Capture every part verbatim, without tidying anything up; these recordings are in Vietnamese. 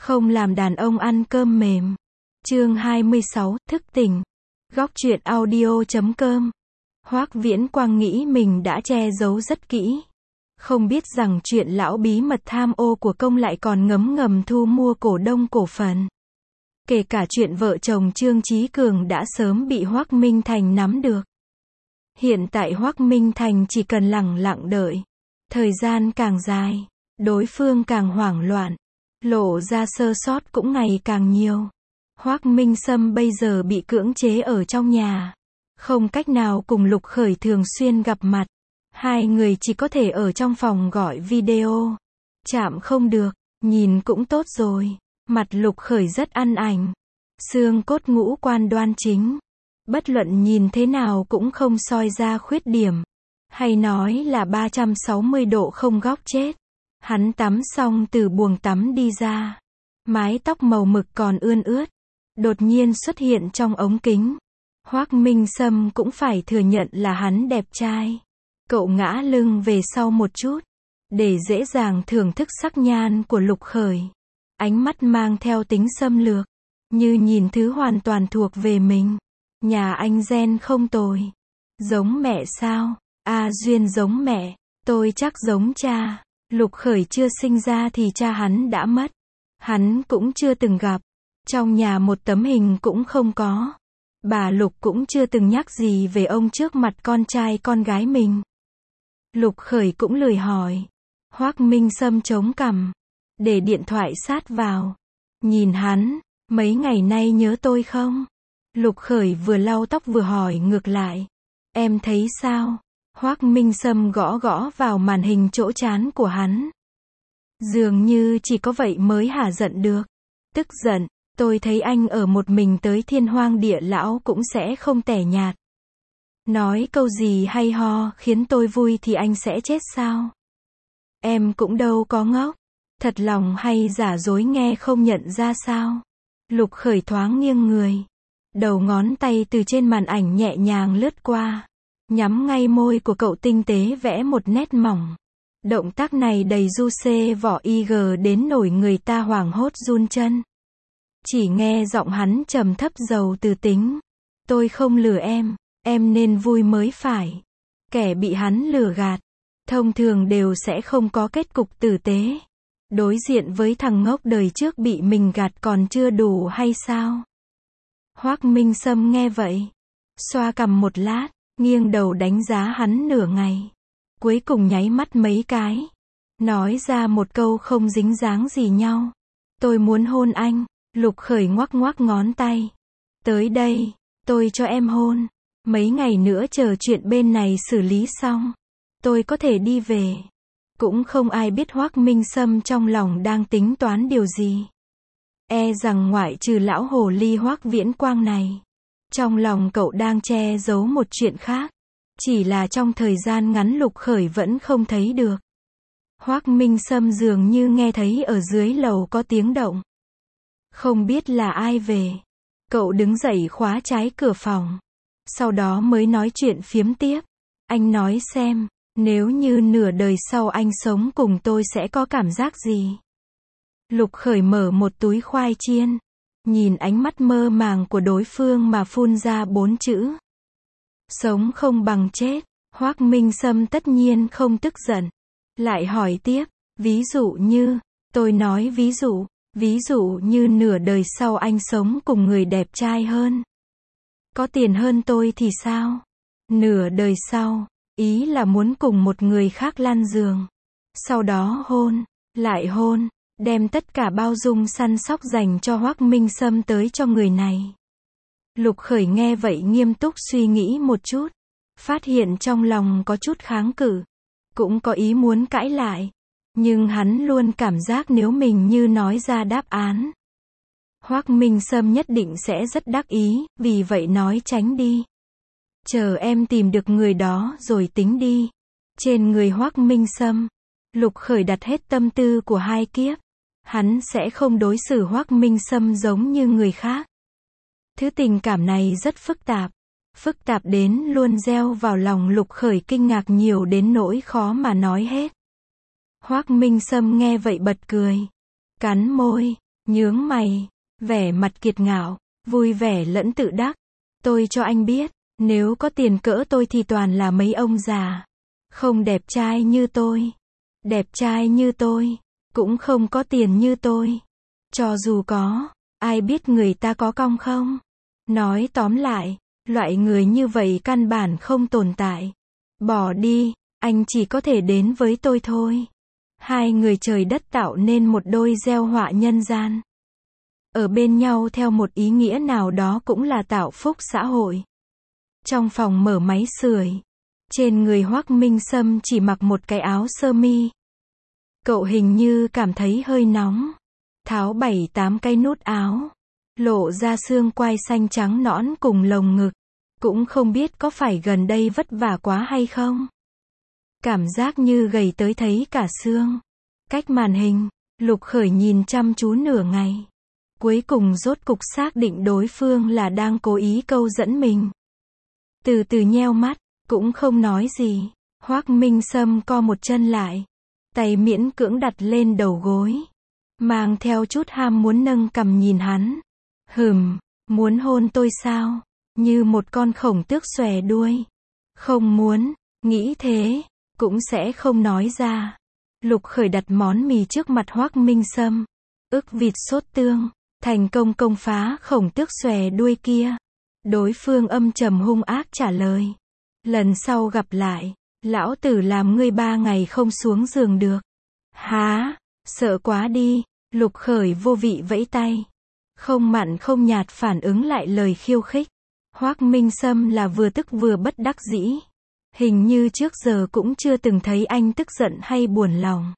Không làm đàn ông ăn cơm mềm. Chương hai mươi sáu, thức tỉnh. Góc truyện audio chấm com. Hoắc Viễn Quang nghĩ mình đã che giấu rất kỹ. Không biết rằng chuyện lão bí mật tham ô của công lại còn ngấm ngầm thu mua cổ đông cổ phần. Kể cả chuyện vợ chồng Trương Chí Cường đã sớm bị Hoắc Minh Thành nắm được. Hiện tại Hoắc Minh Thành chỉ cần lẳng lặng đợi. Thời gian càng dài, đối phương càng hoảng loạn. Lộ ra sơ sót cũng ngày càng nhiều. Hoắc Minh Sâm bây giờ bị cưỡng chế ở trong nhà. Không cách nào cùng Lục Khởi thường xuyên gặp mặt. Hai người chỉ có thể ở trong phòng gọi video. Chạm không được, nhìn cũng tốt rồi. Mặt Lục Khởi rất ăn ảnh. Xương cốt ngũ quan đoan chính. Bất luận nhìn thế nào cũng không soi ra khuyết điểm. Hay nói là ba trăm sáu mươi độ không góc chết. Hắn tắm xong từ buồng tắm đi ra. Mái tóc màu mực còn ươn ướt. Đột nhiên xuất hiện trong ống kính. Hoắc Minh Sâm cũng phải thừa nhận là hắn đẹp trai. Cậu ngã lưng về sau một chút. Để dễ dàng thưởng thức sắc nhan của Lục Khởi. Ánh mắt mang theo tính xâm lược. Như nhìn thứ hoàn toàn thuộc về mình. Nhà anh gen không tồi. Giống mẹ sao? A Duyên giống mẹ. Tôi chắc giống cha. Lục Khởi chưa sinh ra thì cha hắn đã mất. Hắn cũng chưa từng gặp. Trong nhà một tấm hình cũng không có. Bà Lục cũng chưa từng nhắc gì về ông trước mặt con trai con gái mình. Lục Khởi cũng lười hỏi. Hoắc Minh Sâm chống cằm. Để điện thoại sát vào. Nhìn hắn, mấy ngày nay nhớ tôi không? Lục Khởi vừa lau tóc vừa hỏi ngược lại. Em thấy sao? Hoắc Minh Sâm gõ gõ vào màn hình chỗ trán của hắn. Dường như chỉ có vậy mới hả giận được. Tức giận, tôi thấy anh ở một mình tới thiên hoang địa lão cũng sẽ không tẻ nhạt. Nói câu gì hay ho khiến tôi vui thì anh sẽ chết sao? Em cũng đâu có ngốc. Thật lòng hay giả dối nghe không nhận ra sao? Lục Khởi thoáng nghiêng người. Đầu ngón tay từ trên màn ảnh nhẹ nhàng lướt qua. Nhắm ngay môi của cậu tinh tế vẽ một nét mỏng. Động tác này đầy du xê vỏ i giê đến nổi người ta hoảng hốt run chân. Chỉ nghe giọng hắn trầm thấp giàu từ tính. Tôi không lừa em, em nên vui mới phải. Kẻ bị hắn lừa gạt, thông thường đều sẽ không có kết cục tử tế. Đối diện với thằng ngốc đời trước bị mình gạt còn chưa đủ hay sao? Hoắc Minh Sâm nghe vậy, xoa cằm một lát, nghiêng đầu đánh giá hắn nửa ngày. Cuối cùng nháy mắt mấy cái. Nói ra một câu không dính dáng gì nhau. Tôi muốn hôn anh. Lục Khởi ngoắc ngoắc ngón tay. Tới đây, tôi cho em hôn. Mấy ngày nữa chờ chuyện bên này xử lý xong. Tôi có thể đi về. Cũng không ai biết Hoắc Minh Sâm trong lòng đang tính toán điều gì. E rằng ngoại trừ lão hồ ly Hoắc Viễn Quang này. Trong lòng cậu đang che giấu một chuyện khác. Chỉ là trong thời gian ngắn Lục Khởi vẫn không thấy được. Hoắc Minh Sâm dường như nghe thấy ở dưới lầu có tiếng động. Không biết là ai về. Cậu đứng dậy khóa trái cửa phòng. Sau đó mới nói chuyện phiếm tiếp. Anh nói xem, nếu như nửa đời sau anh sống cùng tôi sẽ có cảm giác gì? Lục Khởi mở một túi khoai chiên. Nhìn ánh mắt mơ màng của đối phương mà phun ra bốn chữ. Sống không bằng chết. Hoắc Minh Sâm tất nhiên không tức giận. Lại hỏi tiếp, ví dụ như, tôi nói ví dụ, ví dụ như nửa đời sau anh sống cùng người đẹp trai hơn. Có tiền hơn tôi thì sao? Nửa đời sau, ý là muốn cùng một người khác lăn giường. Sau đó hôn, lại hôn, đem tất cả bao dung săn sóc dành cho Hoắc Minh Sâm tới cho người này. Lục Khởi nghe vậy nghiêm túc suy nghĩ một chút. Phát hiện trong lòng có chút kháng cự. Cũng có ý muốn cãi lại. Nhưng hắn luôn cảm giác nếu mình như nói ra đáp án. Hoắc Minh Sâm nhất định sẽ rất đắc ý, vì vậy nói tránh đi. Chờ em tìm được người đó rồi tính đi. Trên người Hoắc Minh Sâm, Lục Khởi đặt hết tâm tư của hai kiếp. Hắn sẽ không đối xử Hoắc Minh Sâm giống như người khác. Thứ tình cảm này rất phức tạp. Phức tạp đến luôn gieo vào lòng Lục Khởi kinh ngạc nhiều đến nỗi khó mà nói hết. Hoắc Minh Sâm nghe vậy bật cười. Cắn môi. nhướng mày, vẻ mặt kiệt ngạo, vui vẻ lẫn tự đắc. Tôi cho anh biết, nếu có tiền cỡ tôi thì toàn là mấy ông già. Không đẹp trai như tôi. Đẹp trai như tôi. Cũng không có tiền như tôi. Cho dù có, ai biết người ta có cong không? Nói tóm lại, loại người như vậy căn bản không tồn tại. Bỏ đi, anh chỉ có thể đến với tôi thôi. Hai người trời đất tạo nên một đôi gieo họa nhân gian. Ở bên nhau theo một ý nghĩa nào đó cũng là tạo phúc xã hội. Trong phòng mở máy sưởi, trên người Hoắc Minh Sâm chỉ mặc một cái áo sơ mi. Cậu hình như cảm thấy hơi nóng, tháo bảy tám cái nút áo, lộ ra xương quai xanh trắng nõn cùng lồng ngực. Cũng không biết có phải gần đây vất vả quá hay không. Cảm giác như gầy tới thấy cả xương. Cách màn hình, Lục Khởi nhìn chăm chú nửa ngày. Cuối cùng rốt cục xác định đối phương là đang cố ý câu dẫn mình. Từ từ nheo mắt, cũng không nói gì. Hoắc Minh Sâm co một chân lại, tay miễn cưỡng đặt lên đầu gối, mang theo chút ham muốn nâng cằm nhìn hắn. Hừm, muốn hôn tôi sao? Như một con khổng tước xòe đuôi. Không muốn, nghĩ thế, cũng sẽ không nói ra. Lục Khởi đặt món mì trước mặt Hoắc Minh Sâm. Ức vịt sốt tương, thành công công phá khổng tước xòe đuôi kia. Đối phương âm trầm hung ác trả lời. Lần sau gặp lại, lão tử làm ngươi ba ngày không xuống giường được. Há, sợ quá đi. Lục Khởi vô vị vẫy tay. Không mặn không nhạt phản ứng lại lời khiêu khích. Hoắc Minh Sâm là vừa tức vừa bất đắc dĩ. Hình như trước giờ cũng chưa từng thấy anh tức giận hay buồn lòng.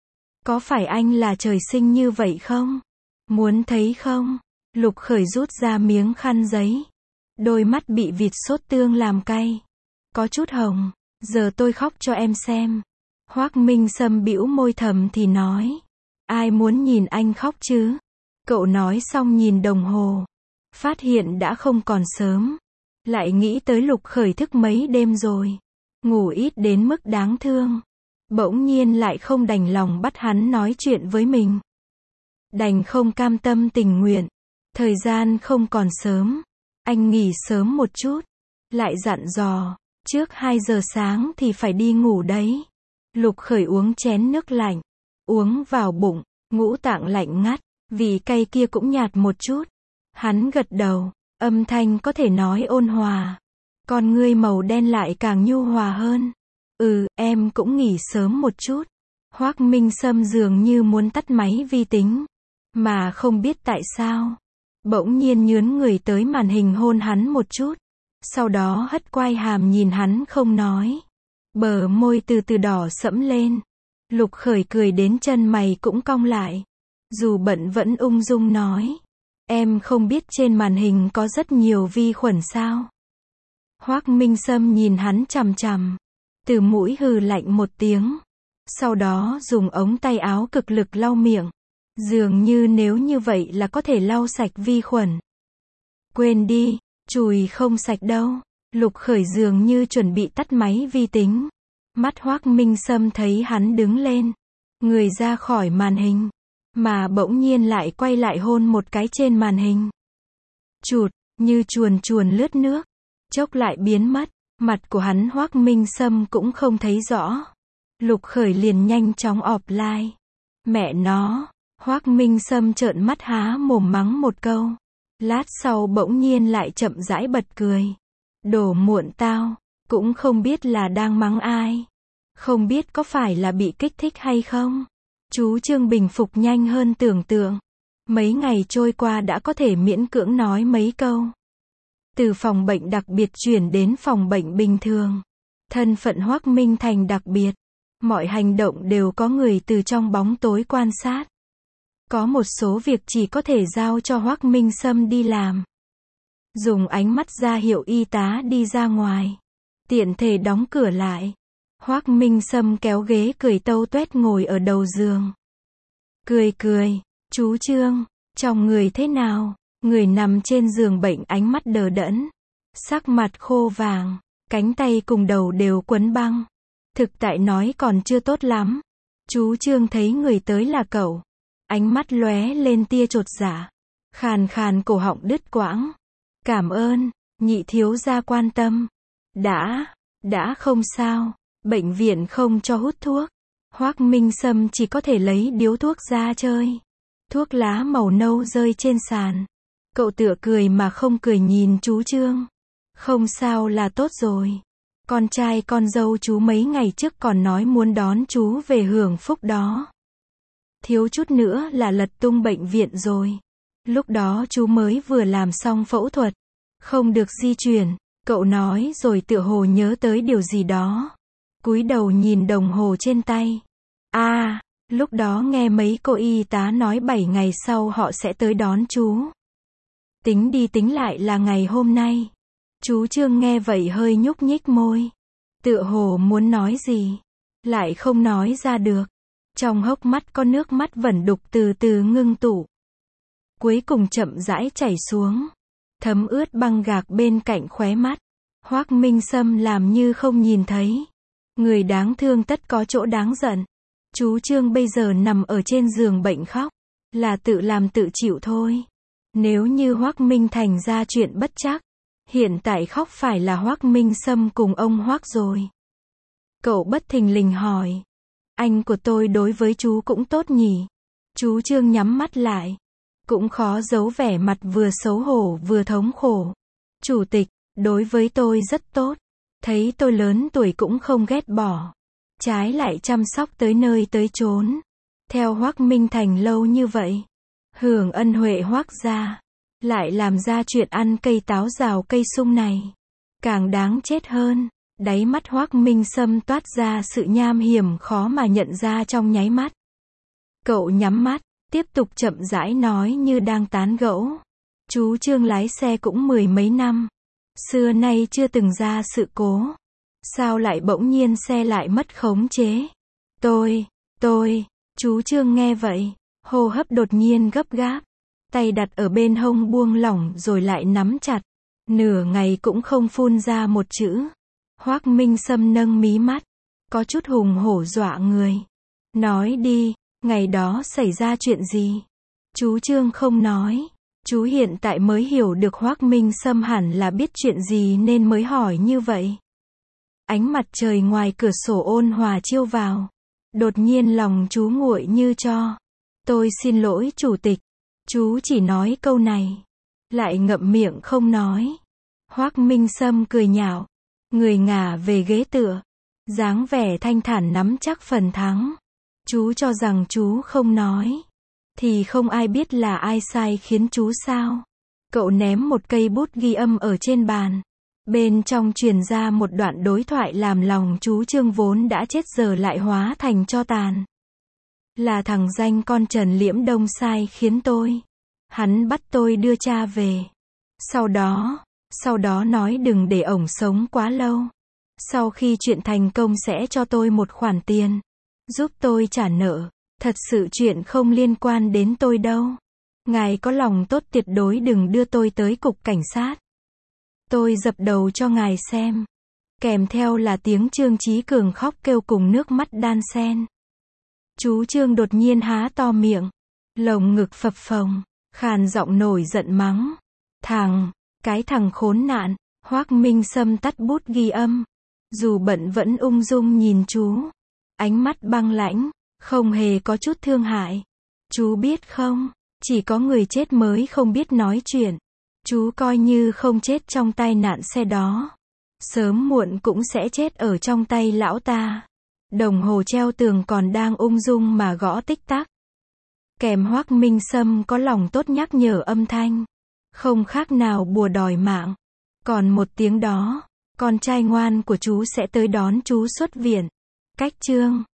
Có phải anh là trời sinh như vậy không? Muốn thấy không? Lục Khởi rút ra miếng khăn giấy. Đôi mắt bị vịt sốt tương làm cay. Có chút hồng. Giờ tôi khóc cho em xem. Hoắc Minh Sâm bĩu môi thầm thì nói. Ai muốn nhìn anh khóc chứ? Cậu nói xong nhìn đồng hồ. Phát hiện đã không còn sớm. Lại nghĩ tới Lục Khởi thức mấy đêm rồi. Ngủ ít đến mức đáng thương. Bỗng nhiên lại không đành lòng bắt hắn nói chuyện với mình. Đành không cam tâm tình nguyện. Thời gian không còn sớm. Anh nghỉ sớm một chút. Lại dặn dò. Trước hai giờ sáng thì phải đi ngủ đấy. Lục Khởi uống chén nước lạnh. Uống vào bụng. Ngũ tạng lạnh ngắt. Vị cay kia cũng nhạt một chút. Hắn gật đầu. Âm thanh có thể nói ôn hòa. Con ngươi màu đen lại càng nhu hòa hơn. Ừ, em cũng nghỉ sớm một chút. Hoắc Minh Sâm dường như muốn tắt máy vi tính. Mà không biết tại sao. Bỗng nhiên nhướn người tới màn hình hôn hắn một chút. Sau đó hất quai hàm nhìn hắn không nói. Bờ môi từ từ đỏ sẫm lên. Lục Khởi cười đến chân mày cũng cong lại. Dù bận vẫn ung dung nói. Em không biết trên màn hình có rất nhiều vi khuẩn sao? Hoắc Minh Sâm nhìn hắn chằm chằm. Từ mũi hừ lạnh một tiếng. Sau đó dùng ống tay áo cực lực lau miệng. Dường như nếu như vậy là có thể lau sạch vi khuẩn. Quên đi, chùi không sạch đâu. Lục Khởi dường như chuẩn bị tắt máy vi tính. Mắt Hoắc Minh Sâm thấy hắn đứng lên. Người ra khỏi màn hình. Mà bỗng nhiên lại quay lại hôn một cái trên màn hình. Chụt, như chuồn chuồn lướt nước. Chốc lại biến mất. Mặt của hắn Hoắc Minh Sâm cũng không thấy rõ. Lục Khởi liền nhanh chóng offline. Mẹ nó. Hoắc Minh Sâm trợn mắt há mồm mắng một câu. Lát sau bỗng nhiên lại chậm rãi bật cười. Đổ muộn tao. Cũng không biết là đang mắng ai. Không biết có phải là bị kích thích hay không. Chú Trương bình phục nhanh hơn tưởng tượng. Mấy ngày trôi qua đã có thể miễn cưỡng nói mấy câu. Từ phòng bệnh đặc biệt chuyển đến phòng bệnh bình thường. Thân phận Hoắc Minh thành đặc biệt. Mọi hành động đều có người từ trong bóng tối quan sát. Có một số việc chỉ có thể giao cho Hoắc Minh Sâm đi làm. Dùng ánh mắt ra hiệu y tá đi ra ngoài. Tiện thể đóng cửa lại. Hoắc Minh Sâm kéo ghế cười tâu tuét ngồi ở đầu giường. Cười cười, chú Trương, trong người thế nào? Người nằm trên giường bệnh ánh mắt đờ đẫn. Sắc mặt khô vàng, cánh tay cùng đầu đều quấn băng. Thực tại nói còn chưa tốt lắm. Chú Trương thấy người tới là cậu. Ánh mắt lóe lên tia chột dạ. Khàn khàn cổ họng đứt quãng. Cảm ơn, nhị thiếu gia quan tâm. Đã, đã không sao. Bệnh viện không cho hút thuốc. Hoác Minh Sâm chỉ có thể lấy điếu thuốc ra chơi. Thuốc lá màu nâu rơi trên sàn. Cậu tựa cười mà không cười nhìn chú Trương. Không sao là tốt rồi. Con trai con dâu chú mấy ngày trước còn nói muốn đón chú về hưởng phúc đó. Thiếu chút nữa là lật tung bệnh viện rồi. Lúc đó chú mới vừa làm xong phẫu thuật. Không được di chuyển. Cậu nói rồi tựa hồ nhớ tới điều gì đó. Cúi đầu nhìn đồng hồ trên tay. À, lúc đó nghe mấy cô y tá nói bảy ngày sau họ sẽ tới đón chú. Tính đi tính lại là ngày hôm nay. Chú Trương nghe vậy hơi nhúc nhích môi. Tựa hồ muốn nói gì. Lại không nói ra được. Trong hốc mắt có nước mắt vẩn đục từ từ ngưng tụ. Cuối cùng chậm rãi chảy xuống. Thấm ướt băng gạc bên cạnh khóe mắt. Hoác Minh Sâm làm như không nhìn thấy. Người đáng thương tất có chỗ đáng giận. Chú Trương bây giờ nằm ở trên giường bệnh khóc. Là tự làm tự chịu thôi. Nếu như Hoác Minh Thành ra chuyện bất trắc. Hiện tại khóc phải là Hoác Minh Sâm cùng ông Hoác rồi. Cậu bất thình lình hỏi. Anh của tôi đối với chú cũng tốt nhỉ? Chú Trương nhắm mắt lại. Cũng khó giấu vẻ mặt vừa xấu hổ vừa thống khổ. Chủ tịch, đối với tôi rất tốt. Thấy tôi lớn tuổi cũng không ghét bỏ. Trái lại chăm sóc tới nơi tới chốn. Theo Hoác Minh Thành lâu như vậy. Hưởng ân huệ Hoác gia. Lại làm ra chuyện ăn cây táo rào cây sung này. Càng đáng chết hơn. Đáy mắt Hoác Minh Sâm toát ra sự nham hiểm khó mà nhận ra trong nháy mắt. Cậu nhắm mắt, tiếp tục chậm rãi nói như đang tán gẫu. Chú Trương lái xe cũng mười mấy năm. Xưa nay chưa từng ra sự cố. Sao lại bỗng nhiên xe lại mất khống chế? Tôi, tôi, chú Trương nghe vậy. Hô hấp đột nhiên gấp gáp. Tay đặt ở bên hông buông lỏng rồi lại nắm chặt. Nửa ngày cũng không phun ra một chữ. Hoác Minh Sâm nâng mí mắt. Có chút hùng hổ dọa người. Nói đi, ngày đó xảy ra chuyện gì? Chú Trương không nói. Chú hiện tại mới hiểu được Hoác Minh Sâm hẳn là biết chuyện gì nên mới hỏi như vậy. Ánh mặt trời ngoài cửa sổ ôn hòa chiếu vào. Đột nhiên lòng chú nguội như tro. Tôi xin lỗi chủ tịch. Chú chỉ nói câu này. Lại ngậm miệng không nói. Hoác Minh Sâm cười nhạo. Người ngả về ghế tựa. Dáng vẻ thanh thản nắm chắc phần thắng. Chú cho rằng chú không nói. Thì không ai biết là ai sai khiến chú sao. Cậu ném một cây bút ghi âm ở trên bàn. Bên trong truyền ra một đoạn đối thoại làm lòng chú Trương vốn đã chết giờ lại hóa thành tro tàn. Là thằng danh con Trần Liễm Đông sai khiến tôi. Hắn bắt tôi đưa cha về. Sau đó, sau đó nói đừng để ổng sống quá lâu. Sau khi chuyện thành công sẽ cho tôi một khoản tiền. Giúp tôi trả nợ. Thật sự chuyện không liên quan đến tôi đâu. Ngài có lòng tốt tuyệt đối đừng đưa tôi tới cục cảnh sát. Tôi dập đầu cho ngài xem. Kèm theo là tiếng Trương Chí Cường khóc kêu cùng nước mắt đan xen. Chú Trương đột nhiên há to miệng. Lồng ngực phập phồng. Khàn giọng nổi giận mắng. Thằng, cái thằng khốn nạn. Hoác Minh Sâm tắt bút ghi âm. Dù bận vẫn ung dung nhìn chú. Ánh mắt băng lãnh. Không hề có chút thương hại. Chú biết không, chỉ có người chết mới không biết nói chuyện. Chú coi như không chết trong tai nạn xe đó. Sớm muộn cũng sẽ chết ở trong tay lão ta. Đồng hồ treo tường còn đang ung dung mà gõ tích tắc. Kèm Hoác Minh Sâm có lòng tốt nhắc nhở âm thanh. Không khác nào bùa đòi mạng. Còn một tiếng đó, con trai ngoan của chú sẽ tới đón chú xuất viện. Cách Trương.